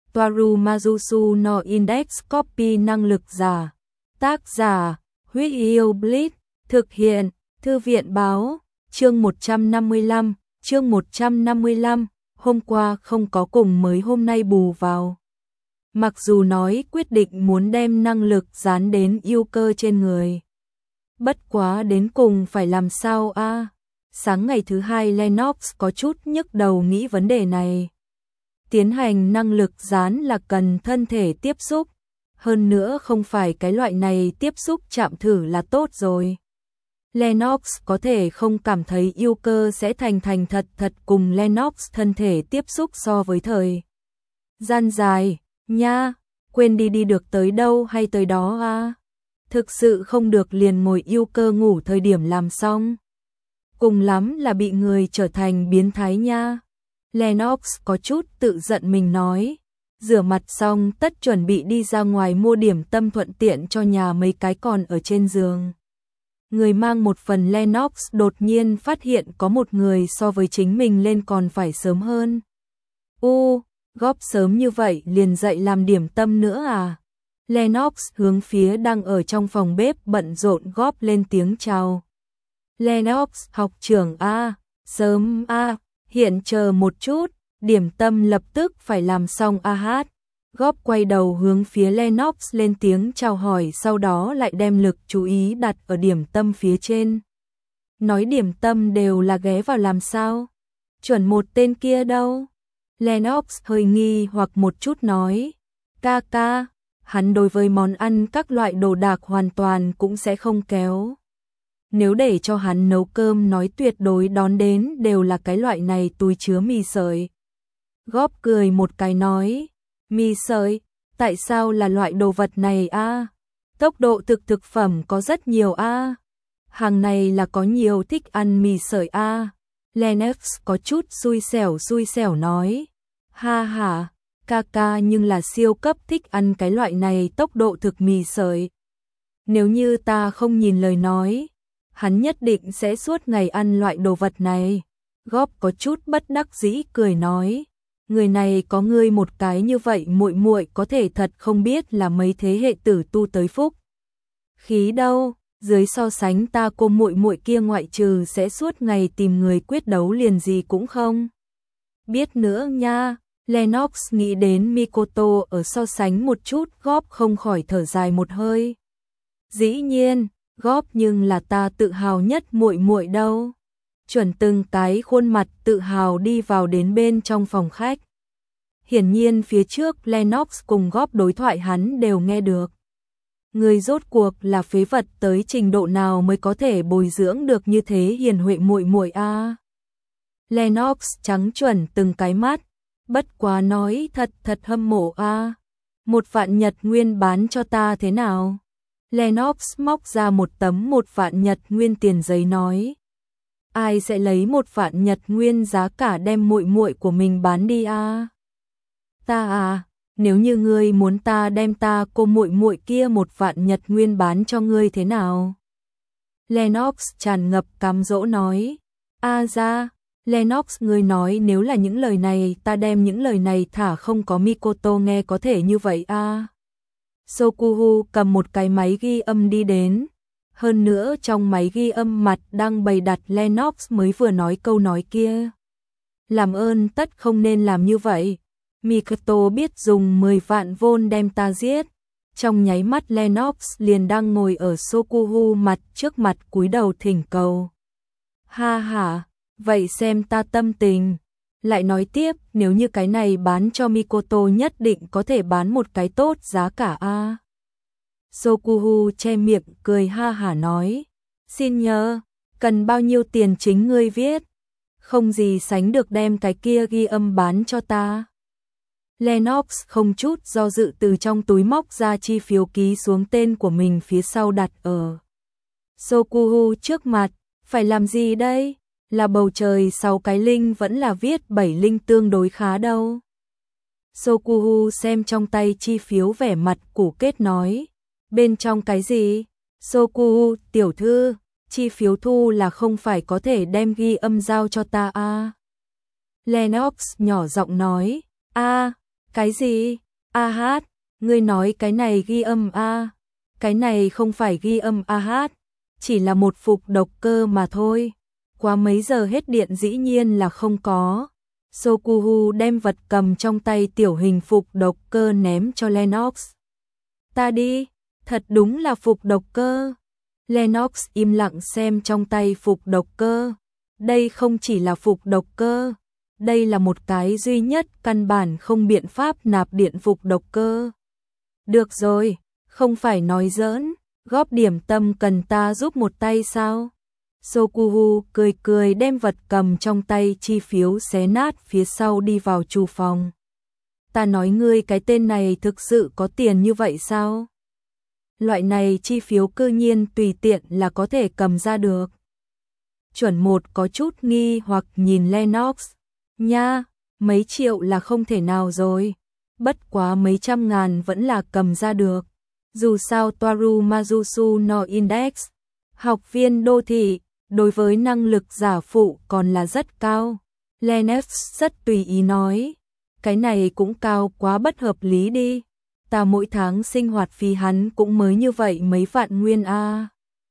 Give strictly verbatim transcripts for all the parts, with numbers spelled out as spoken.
Toaru Majusu no Index Copy năng lực giả. Tác giả, Huyết Yêu Blitz, thực hiện, Thư viện báo, chương một trăm năm mươi lăm, chương một trăm năm mươi lăm, hôm qua không có cùng mới hôm nay bù vào. Mặc dù nói quyết định muốn đem năng lực dán đến yêu cơ trên người. Bất quá đến cùng phải làm sao a? À? Sáng ngày thứ hai Lennox có chút nhức đầu nghĩ vấn đề này. Tiến hành năng lực dán là cần thân thể tiếp xúc, hơn nữa không phải cái loại này tiếp xúc chạm thử là tốt rồi. Lennox có thể không cảm thấy yêu cơ sẽ thành thành thật thật cùng Lennox thân thể tiếp xúc so với thời gian dài, nha, quên đi đi được tới đâu hay tới đó à. Thực sự không được liền ngồi yêu cơ ngủ thời điểm làm xong. Cùng lắm là bị người trở thành biến thái nha. Lennox có chút tự giận mình nói. Rửa mặt xong tất chuẩn bị đi ra ngoài mua điểm tâm thuận tiện cho nhà mấy cái còn ở trên giường. Người mang một phần Lennox đột nhiên phát hiện có một người so với chính mình lên còn phải sớm hơn. U, góp sớm như vậy liền dậy làm điểm tâm nữa à? Lennox hướng phía đang ở trong phòng bếp bận rộn góp lên tiếng chào. Lennox, học trưởng a, sớm a, hiện chờ một chút, điểm tâm lập tức phải làm xong a hát. Góp quay đầu hướng phía Lennox lên tiếng chào hỏi, sau đó lại đem lực chú ý đặt ở điểm tâm phía trên. Nói điểm tâm đều là ghé vào làm sao? Chuẩn một tên kia đâu? Lennox hơi nghi hoặc một chút nói. Ca ca, hắn đối với món ăn các loại đồ đạc hoàn toàn cũng sẽ không kéo. Nếu để cho hắn nấu cơm nói tuyệt đối đón đến đều là cái loại này túi chứa mì sợi. Góp cười một cái nói. Mì sợi, tại sao là loại đồ vật này a? À? Tốc độ thực thực phẩm có rất nhiều a. À? Hàng này là có nhiều thích ăn mì sợi a. À? Lennox có chút xui xẻo xui xẻo nói. Ha ha, ca ca nhưng là siêu cấp thích ăn cái loại này tốc độ thực mì sợi. Nếu như ta không nhìn lời nói, hắn nhất định sẽ suốt ngày ăn loại đồ vật này. Góp có chút bất đắc dĩ cười nói. Người này có ngươi một cái như vậy muội muội có thể thật không biết là mấy thế hệ tử tu tới phúc. Khí đâu, dưới so sánh ta cô muội muội kia ngoại trừ sẽ suốt ngày tìm người quyết đấu liền gì cũng không biết nữa nha. Lennox nghĩ đến Mikoto ở so sánh một chút, góp không khỏi thở dài một hơi. Dĩ nhiên, góp nhưng là ta tự hào nhất muội muội đâu. Chuẩn từng cái khuôn mặt tự hào đi vào đến bên trong phòng khách. Hiển nhiên phía trước Lennox cùng góp đối thoại hắn đều nghe được. Người rốt cuộc là phế vật tới trình độ nào mới có thể bồi dưỡng được như thế hiền huệ muội muội a. À? Lennox trắng chuẩn từng cái mắt, bất quá nói thật thật hâm mộ a. À? Một vạn nhật nguyên bán cho ta thế nào? Lennox móc ra một tấm một vạn nhật nguyên tiền giấy nói. Ai sẽ lấy một vạn nhật nguyên giá cả đem muội muội của mình bán đi a? À? Ta à, nếu như ngươi muốn ta đem ta cô muội muội kia một vạn nhật nguyên bán cho ngươi thế nào? Lennox tràn ngập cám dỗ nói. A à ra, Lennox ngươi nói nếu là những lời này ta đem những lời này thả không có Mikoto nghe có thể như vậy a. À? Sokuhu cầm một cái máy ghi âm đi đến. Hơn nữa trong máy ghi âm mặt đang bày đặt Lennox mới vừa nói câu nói kia. Làm ơn tất không nên làm như vậy. Mikoto biết dùng mười vạn vôn đem ta giết. Trong nháy mắt Lennox liền đang ngồi ở Sokuhu mặt trước mặt cúi đầu thỉnh cầu. Ha ha, vậy xem ta tâm tình. Lại nói tiếp, nếu như cái này bán cho Mikoto nhất định có thể bán một cái tốt giá cả a. Sokuhu che miệng cười ha hả nói. Xin nhớ, cần bao nhiêu tiền chính ngươi viết. Không gì sánh được đem cái kia ghi âm bán cho ta. Lennox không chút do dự từ trong túi móc ra chi phiếu ký xuống tên của mình phía sau đặt ở Sokuhu trước mặt. Phải làm gì đây? Là bầu trời sáu cái linh vẫn là viết bảy linh tương đối khá đâu. Sokuhu xem trong tay chi phiếu vẻ mặt củ kết nói. Bên trong cái gì? Sokuhu, tiểu thư, chi phiếu thu là không phải có thể đem ghi âm giao cho ta à? Lennox nhỏ giọng nói. A, Cái gì? A hát, ngươi nói cái này ghi âm a? Cái này không phải ghi âm a hát, chỉ là một phục độc cơ mà thôi. Quá mấy giờ hết điện dĩ nhiên là không có. Sokuhu đem vật cầm trong tay tiểu hình phục độc cơ ném cho Lennox. Ta đi, thật đúng là phục độc cơ. Lennox im lặng xem trong tay phục độc cơ. Đây không chỉ là phục độc cơ, đây là một cái duy nhất căn bản không biện pháp nạp điện phục độc cơ. Được rồi, không phải nói giỡn, góp điểm tâm cần ta giúp một tay sao? Sokuhu cười cười đem vật cầm trong tay chi phiếu xé nát phía sau đi vào chủ phòng. Ta nói ngươi cái tên này thực sự có tiền như vậy sao? Loại này chi phiếu cư nhiên tùy tiện là có thể cầm ra được. Chuẩn một có chút nghi hoặc nhìn Lennox. Nha, mấy triệu là không thể nào rồi. Bất quá mấy trăm ngàn vẫn là cầm ra được. Dù sao Toaru Mazusu no Index, học viên đô thị, đối với năng lực giả phụ còn là rất cao. Lennox rất tùy ý nói. Cái này cũng cao quá bất hợp lý đi. Ta mỗi tháng sinh hoạt phí hắn cũng mới như vậy mấy vạn nguyên a.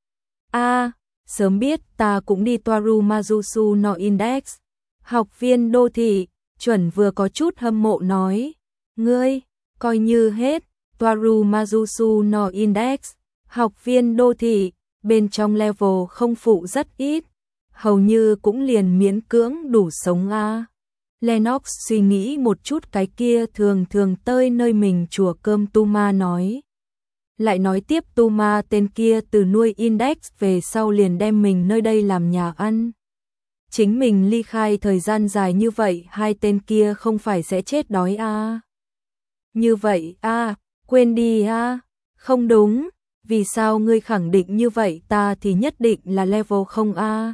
A, sớm biết ta cũng đi Toaru Mazusu no Index. Học viên đô thị, chuẩn vừa có chút hâm mộ nói. Ngươi, coi như hết, Toaru Mazusu no Index, học viên đô thị, bên trong level không phụ rất ít, hầu như cũng liền miễn cưỡng đủ sống a. Lennox suy nghĩ một chút cái kia thường thường tơi nơi mình chùa cơm Tuma nói. Lại nói tiếp Tuma tên kia từ nuôi Index về sau liền đem mình nơi đây làm nhà ăn. Chính mình ly khai thời gian dài như vậy hai tên kia không phải sẽ chết đói a? Như vậy a, quên đi a, không đúng, vì sao ngươi khẳng định như vậy ta thì nhất định là level không a?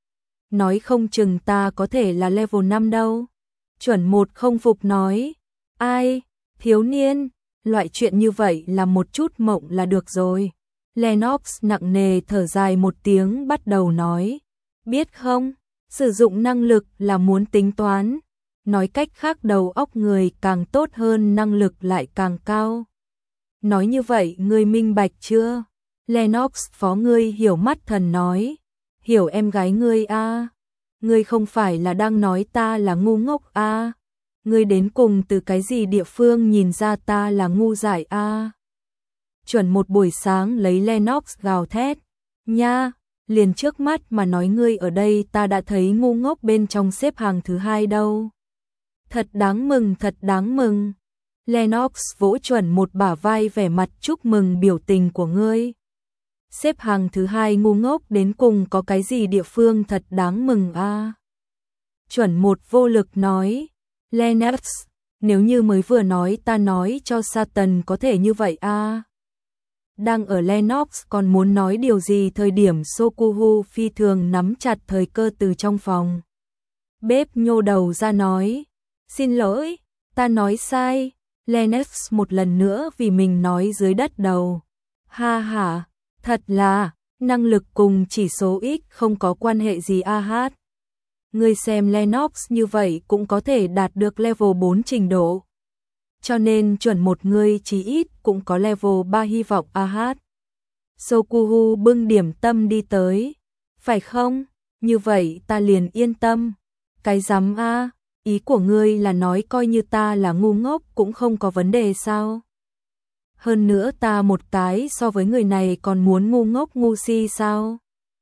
Nói không chừng ta có thể là level năm đâu. Chuẩn một không phục nói, ai, thiếu niên, loại chuyện như vậy là một chút mộng là được rồi. Lennox nặng nề thở dài một tiếng bắt đầu nói, biết không, sử dụng năng lực là muốn tính toán, nói cách khác đầu óc người càng tốt hơn năng lực lại càng cao. Nói như vậy ngươi minh bạch chưa? Lennox phó ngươi hiểu mắt thần nói, hiểu em gái ngươi a. Ngươi không phải là đang nói ta là ngu ngốc a? Ngươi đến cùng từ cái gì địa phương nhìn ra ta là ngu dại a? Chuẩn một buổi sáng lấy Lennox gào thét, nha, liền trước mắt mà nói ngươi ở đây ta đã thấy ngu ngốc bên trong xếp hàng thứ hai đâu. Thật đáng mừng, thật đáng mừng. Lennox vỗ chuẩn một bả vai vẻ mặt chúc mừng biểu tình của ngươi. Xếp hàng thứ hai ngu ngốc đến cùng có cái gì địa phương thật đáng mừng a? Chuẩn một vô lực nói, Lennox, nếu như mới vừa nói ta nói cho Satan có thể như vậy a. Đang ở Lennox còn muốn nói điều gì thời điểm Sokuhu phi thường nắm chặt thời cơ từ trong phòng. Bếp nhô đầu ra nói, xin lỗi, ta nói sai. Lennox một lần nữa vì mình nói dưới đất đầu. Ha ha, thật là, năng lực cùng chỉ số ít không có quan hệ gì a hát. Ngươi xem Lennox như vậy cũng có thể đạt được level bốn trình độ. Cho nên chuẩn một người chỉ ít cũng có level ba hy vọng a hát. Sokuhu bưng điểm tâm đi tới. Phải không? Như vậy ta liền yên tâm. Cái rắm a, ý của ngươi là nói coi như ta là ngu ngốc cũng không có vấn đề sao? Hơn nữa ta một cái so với người này còn muốn ngu ngốc ngu si sao?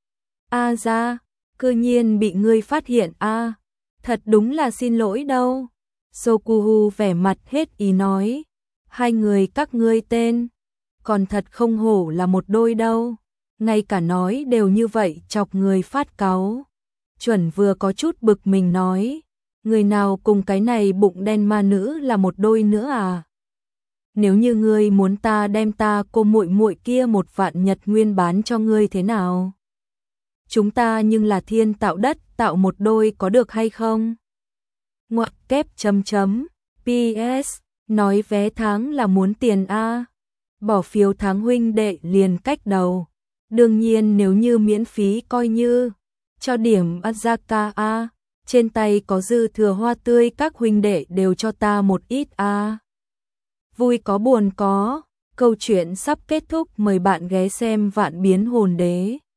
A ra, cư nhiên bị ngươi phát hiện a, thật đúng là xin lỗi đâu. Sokuhu vẻ mặt hết ý nói, hai người các ngươi tên, còn thật không hổ là một đôi đâu, ngay cả nói đều như vậy chọc người phát cáu. Chuẩn vừa có chút bực mình nói, người nào cùng cái này bụng đen ma nữ là một đôi nữa à? Nếu như ngươi muốn ta đem ta cô muội muội kia một vạn nhật nguyên bán cho ngươi thế nào? Chúng ta nhưng là thiên tạo đất tạo một đôi có được hay không? Ngoặc kép chấm chấm, pê ét, nói vé tháng là muốn tiền a, bỏ phiếu tháng huynh đệ liền cách đầu. Đương nhiên nếu như miễn phí coi như, cho điểm Azaka a, trên tay có dư thừa hoa tươi, các huynh đệ đều cho ta một ít a. À. Vui có buồn có, câu chuyện sắp kết thúc, mời bạn ghé xem Vạn Biến Hồn Đế.